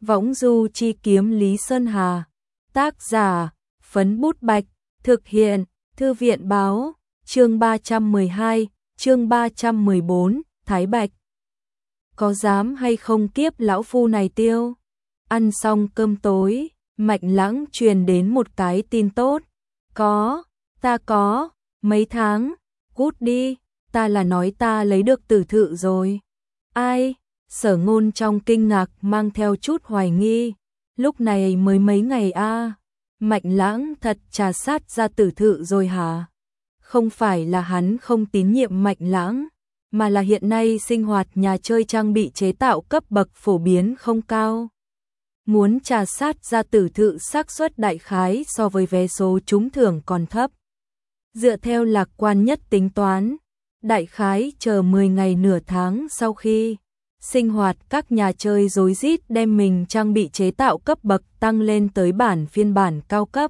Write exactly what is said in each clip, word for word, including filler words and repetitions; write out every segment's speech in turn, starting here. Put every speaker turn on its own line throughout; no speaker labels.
Võng du chi kiếm Lý Sơn Hà. Tác giả, Phấn Bút Bạch. Thực hiện, Thư viện Báo. Chương ba trăm mười hai, chương ba trăm mười bốn, Thái Bạch. Có dám hay không kiếp lão phu này tiêu? Ăn xong cơm tối, Mạnh Lãng truyền đến một cái tin tốt. Có, ta có, mấy tháng, cút đi, ta là nói ta lấy được tử thự rồi. Ai? Sở Ngôn trong kinh ngạc mang theo chút hoài nghi. Lúc này mới mấy ngày a à? Mạnh Lãng thật trà sát ra tử thự rồi hả? Không phải là hắn không tín nhiệm Mạnh Lãng, mà là hiện nay sinh hoạt nhà chơi trang bị chế tạo cấp bậc phổ biến không cao. Muốn trà sát ra tử thự xác suất đại khái so với vé số trúng thưởng còn thấp. Dựa theo lạc quan nhất tính toán, đại khái chờ mười ngày nửa tháng sau khi sinh hoạt các nhà chơi rối rít đem mình trang bị chế tạo cấp bậc tăng lên tới bản phiên bản cao cấp,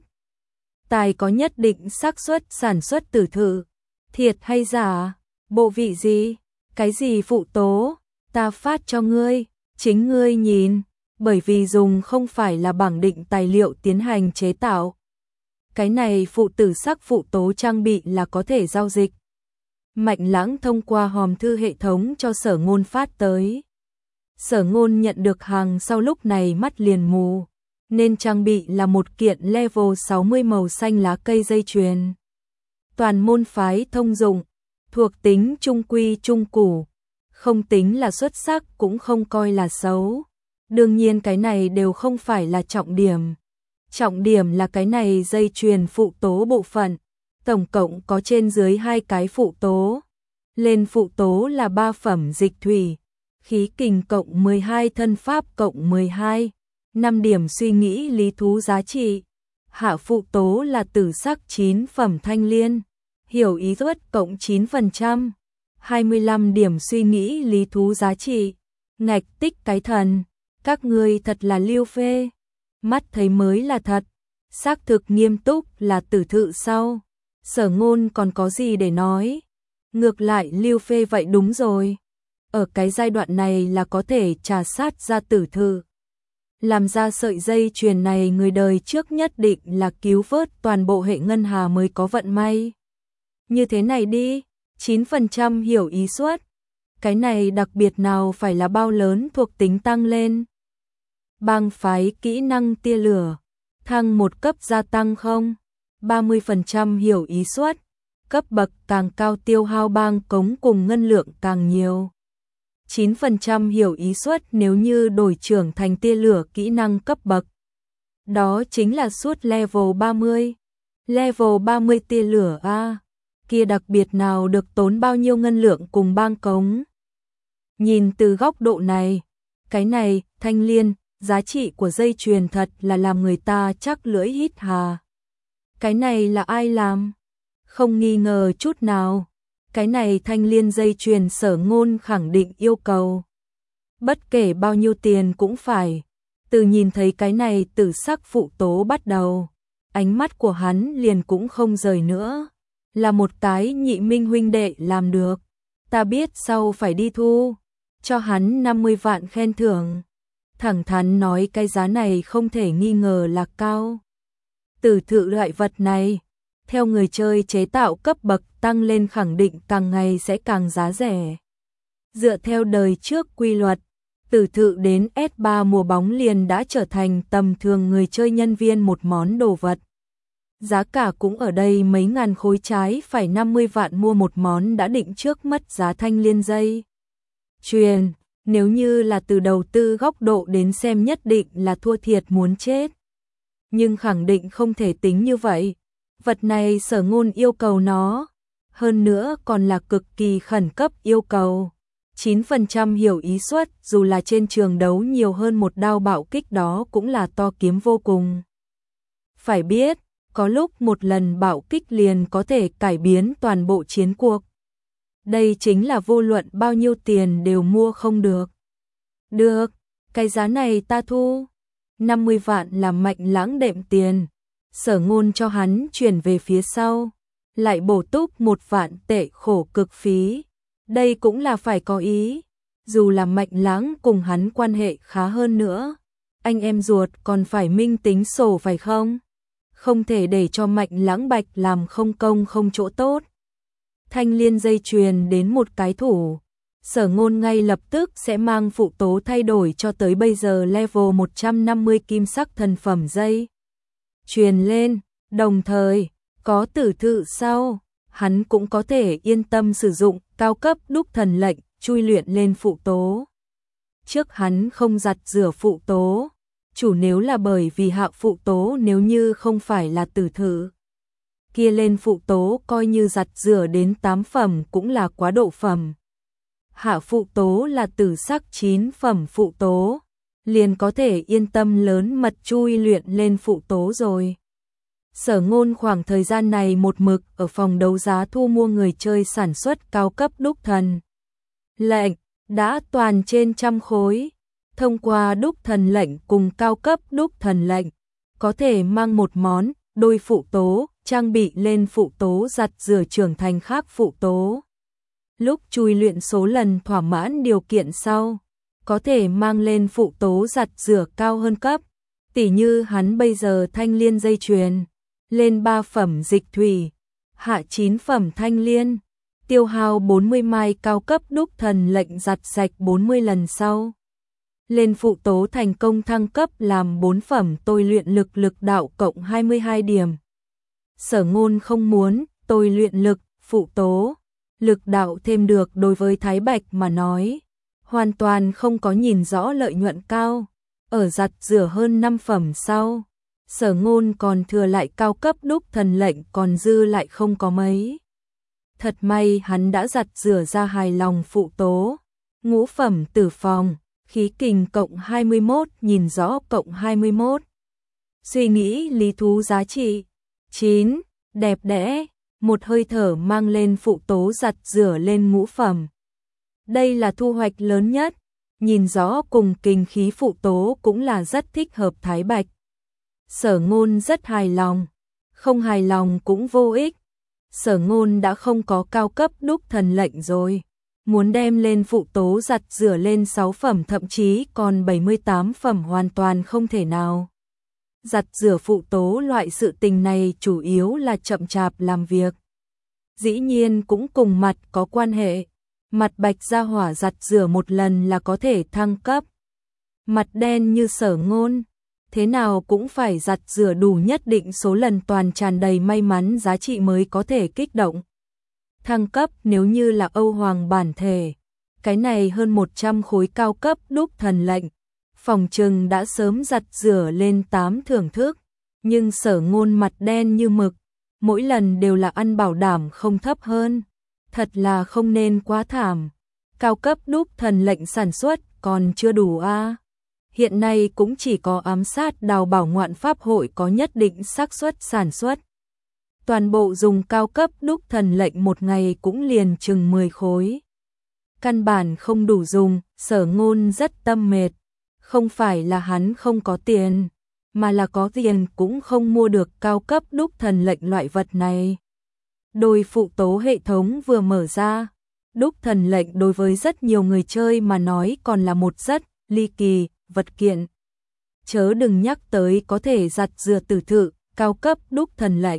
tài có nhất định xác suất sản xuất tử thự. Thiệt hay giả? Bộ vị gì? Cái gì phụ tố? Ta phát cho ngươi, chính ngươi nhìn, bởi vì dùng không phải là bảng định tài liệu tiến hành chế tạo. Cái này phụ tử sắc phụ tố trang bị là có thể giao dịch. Mạnh Lãng thông qua hòm thư hệ thống cho Sở Ngôn phát tới. Sở Ngôn nhận được hàng sau lúc này mắt liền mù, nên trang bị là một kiện level sáu mươi màu xanh lá cây dây chuyền. Toàn môn phái thông dụng, thuộc tính trung quy trung củ, không tính là xuất sắc cũng không coi là xấu. Đương nhiên cái này đều không phải là trọng điểm. Trọng điểm là cái này dây chuyền phụ tố bộ phận, tổng cộng có trên dưới hai cái phụ tố. Lên phụ tố là ba phẩm dịch thủy, khí kình cộng mười hai, thân pháp cộng mười hai, năm điểm suy nghĩ lý thú giá trị. Hạ phụ tố là tử sắc chín phẩm thanh liên, hiểu ý thuật cộng chín phần trăm, hai mươi lăm điểm suy nghĩ lý thú giá trị. Ngạch tích cái thần, các ngươi thật là liêu phê. Mắt thấy mới là thật, xác thực nghiêm túc là tử thự sau. Sở Ngôn còn có gì để nói? Ngược lại liêu phê vậy đúng rồi. Ở cái giai đoạn này là có thể trà sát ra tử thự. Làm ra sợi dây chuyền này người đời trước nhất định là cứu vớt toàn bộ hệ ngân hà mới có vận may. Như thế này đi, chín phần trăm hiểu ý suất. Cái này đặc biệt nào phải là bao lớn thuộc tính tăng lên. Bang phái kỹ năng tia lửa, thăng một cấp gia tăng không? ba mươi phần trăm hiểu ý suất, cấp bậc càng cao tiêu hao bang cống cùng ngân lượng càng nhiều. chín phần trăm hiểu ý suất nếu như đổi trưởng thành tia lửa kỹ năng cấp bậc. Đó chính là suốt level ba mươi. Level ba mươi tia lửa a, kia đặc biệt nào được tốn bao nhiêu ngân lượng cùng bang cống. Nhìn từ góc độ này, cái này, thanh liên, giá trị của dây chuyền thật là làm người ta chắc lưỡi hít hà. Cái này là ai làm? Không nghi ngờ chút nào. Cái này thanh liên dây chuyền Sở Ngôn khẳng định yêu cầu. Bất kể bao nhiêu tiền cũng phải. Từ nhìn thấy cái này tử sắc phụ tố bắt đầu, ánh mắt của hắn liền cũng không rời nữa. Là một cái nhị minh huynh đệ làm được. Ta biết sau phải đi thu. Cho hắn năm mươi vạn khen thưởng. Thẳng thắn nói cái giá này không thể nghi ngờ là cao. Tử thự loại vật này, theo người chơi chế tạo cấp bậc tăng lên khẳng định càng ngày sẽ càng giá rẻ. Dựa theo đời trước quy luật, tử thự đến S ba mùa bóng liền đã trở thành tầm thường người chơi nhân viên một món đồ vật. Giá cả cũng ở đây mấy ngàn khối, trái phải năm mươi vạn mua một món đã định trước mất giá thanh liên dây chuyền. Nếu như là từ đầu tư góc độ đến xem nhất định là thua thiệt muốn chết. Nhưng khẳng định không thể tính như vậy. Vật này Sở Ngôn yêu cầu nó. Hơn nữa còn là cực kỳ khẩn cấp yêu cầu. chín phần trăm hiểu ý suất dù là trên trường đấu nhiều hơn một đao bạo kích đó cũng là to kiếm vô cùng. Phải biết, có lúc một lần bạo kích liền có thể cải biến toàn bộ chiến cuộc. Đây chính là vô luận bao nhiêu tiền đều mua không được. Được, cái giá này ta thu. năm mươi vạn là Mạnh Lãng đệm tiền. Sở Ngôn cho hắn chuyển về phía sau. Lại bổ túc một vạn tệ khổ cực phí. Đây cũng là phải có ý. Dù là Mạnh Lãng cùng hắn quan hệ khá hơn nữa. anh em ruột còn phải minh tính sổ phải không? Không thể để cho Mạnh Lãng Bạch làm không công không chỗ tốt. Thanh liên dây chuyền đến một cái thủ, Sở Ngôn ngay lập tức sẽ mang phụ tố thay đổi cho tới bây giờ level một trăm năm mươi kim sắc thần phẩm dây truyền lên, đồng thời có tử thự sau, hắn cũng có thể yên tâm sử dụng cao cấp đúc thần lệnh chui luyện lên phụ tố. Trước hắn không giặt rửa phụ tố, chủ nếu là bởi vì hạ phụ tố, nếu như không phải là tử thự kia lên phụ tố coi như giặt rửa đến tám phẩm cũng là quá độ phẩm. Hạ phụ tố là tử sắc chín phẩm phụ tố, liền có thể yên tâm lớn mật chui luyện lên phụ tố rồi. Sở Ngôn khoảng thời gian này một mực ở phòng đấu giá thu mua người chơi sản xuất cao cấp đúc thần lệnh, đã toàn trên trăm khối. Thông qua đúc thần lệnh cùng cao cấp đúc thần lệnh, có thể mang một món, đôi phụ tố, trang bị lên phụ tố giặt rửa trưởng thành khác phụ tố. Lúc chui luyện số lần thỏa mãn điều kiện sau, có thể mang lên phụ tố giặt rửa cao hơn cấp. Tỉ như hắn bây giờ thanh liên dây chuyền, lên ba phẩm dịch thủy, hạ chín phẩm thanh liên, tiêu hao bốn mươi mai cao cấp đúc thần lệnh giặt sạch bốn mươi lần sau. Lên phụ tố thành công thăng cấp làm bốn phẩm tôi luyện lực lực đạo cộng hai mươi hai điểm. Sở Ngôn không muốn tôi luyện lực, phụ tố, lực đạo thêm được đối với Thái Bạch mà nói, hoàn toàn không có nhìn rõ lợi nhuận cao. Ở giặt rửa hơn năm phẩm sau, Sở Ngôn còn thừa lại cao cấp đúc thần lệnh còn dư lại không có mấy. Thật may hắn đã giặt rửa ra hài lòng phụ tố, ngũ phẩm tử phòng, khí kình cộng hai mươi mốt, nhìn rõ cộng hai mươi mốt. Suy nghĩ lý thú giá trị chín, đẹp đẽ, một hơi thở mang lên phụ tố giặt rửa lên ngũ phẩm. Đây là thu hoạch lớn nhất, nhìn rõ cùng kình khí phụ tố cũng là rất thích hợp Thái Bạch. Sở Ngôn rất hài lòng, không hài lòng cũng vô ích. Sở Ngôn đã không có cao cấp đúc thần lệnh rồi, muốn đem lên phụ tố giặt rửa lên sáu phẩm thậm chí còn bảy mươi tám phẩm hoàn toàn không thể nào. Giặt rửa phụ tố loại sự tình này chủ yếu là chậm chạp làm việc. Dĩ nhiên cũng cùng mặt có quan hệ, mặt bạch gia hỏa giặt rửa một lần là có thể thăng cấp. Mặt đen như Sở Ngôn, thế nào cũng phải giặt rửa đủ nhất định số lần toàn tràn đầy may mắn giá trị mới có thể kích động. Thăng cấp nếu như là Âu Hoàng bản thể, cái này hơn một trăm khối cao cấp đúc thần lệnh, phòng trừng đã sớm giặt rửa lên tám thưởng thức, nhưng Sở Ngôn mặt đen như mực, mỗi lần đều là ăn bảo đảm không thấp hơn, thật là không nên quá thảm. Cao cấp đúc thần lệnh sản xuất còn chưa đủ a. À. Hiện nay cũng chỉ có ám sát đào bảo ngoạn pháp hội có nhất định xác suất sản xuất. Toàn bộ dùng cao cấp đúc thần lệnh một ngày cũng liền chừng mười khối. Căn bản không đủ dùng, Sở Ngôn rất tâm mệt. Không phải là hắn không có tiền, mà là có tiền cũng không mua được cao cấp đúc thần lệnh loại vật này. Đôi phụ tố hệ thống vừa mở ra, đúc thần lệnh đối với rất nhiều người chơi mà nói còn là một rất ly kỳ vật kiện. Chớ đừng nhắc tới có thể giặt rửa tử thự, cao cấp đúc thần lệnh.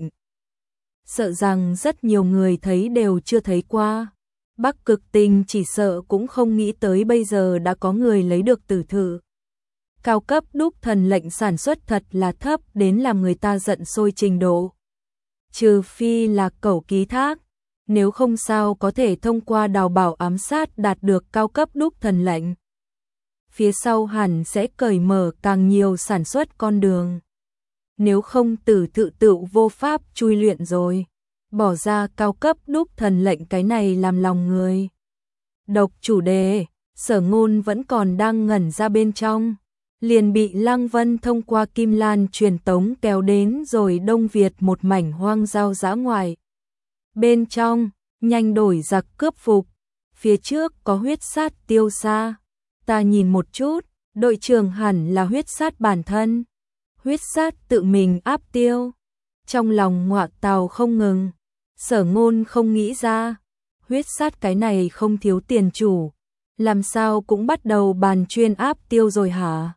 Sợ rằng rất nhiều người thấy đều chưa thấy qua. Bắc Cực Tinh chỉ sợ cũng không nghĩ tới bây giờ đã có người lấy được tử thự. Cao cấp đúc thần lệnh sản xuất thật là thấp đến làm người ta giận sôi trình độ. Trừ phi là cẩu ký thác, nếu không sao có thể thông qua đào bảo ám sát đạt được cao cấp đúc thần lệnh. Phía sau hẳn sẽ cởi mở càng nhiều sản xuất con đường. Nếu không tử thự tự vô pháp chui luyện rồi, bỏ ra cao cấp đúc thần lệnh cái này làm lòng người. Độc chủ đề, Sở Ngôn vẫn còn đang ngẩn ra bên trong, liền bị Lăng Vân thông qua Kim Lan truyền tống kéo đến rồi Đông Việt một mảnh hoang giao dã ngoại. Bên trong, nhanh đổi giặc cướp phục, phía trước có huyết sát tiêu xa. Ta nhìn một chút, đội trưởng hẳn là huyết sát bản thân. Huyết sát tự mình áp tiêu. Trong lòng ngọa tào không ngừng. Sở Ngôn không nghĩ ra, huyết sát cái này không thiếu tiền chủ, làm sao cũng bắt đầu bàn chuyên áp tiêu rồi hả?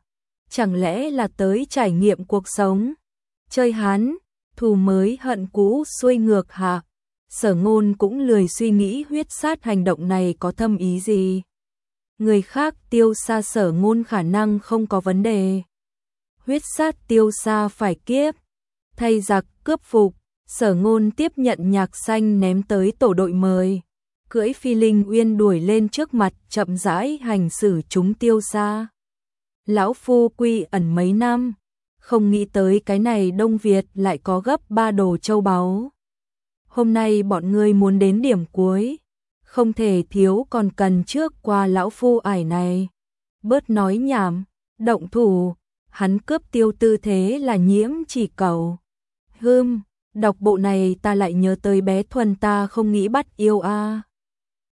chẳng lẽ là tới trải nghiệm cuộc sống. Chơi hắn, thù mới hận cũ xuôi ngược hả? Sở Ngôn cũng lười suy nghĩ huyết sát hành động này có thâm ý gì. Người khác tiêu xa Sở Ngôn khả năng không có vấn đề. Huyết sát tiêu xa phải kiếp. Thay giặc cướp phục, Sở Ngôn tiếp nhận nhạc xanh ném tới tổ đội mời. Cưỡi phi linh uyên đuổi lên trước mặt chậm rãi hành xử chúng tiêu xa. Lão phu quy ẩn mấy năm, không nghĩ tới cái này Đông Việt lại có gấp ba đồ châu báu. Hôm nay bọn ngươi muốn đến điểm cuối, không thể thiếu còn cần trước qua lão phu ải này. Bớt nói nhảm, động thủ, hắn cướp tiêu tư thế là Nhiễm Chỉ cầu. Hưm, đọc bộ này ta lại nhớ tới bé Thuần ta không nghĩ bắt yêu a.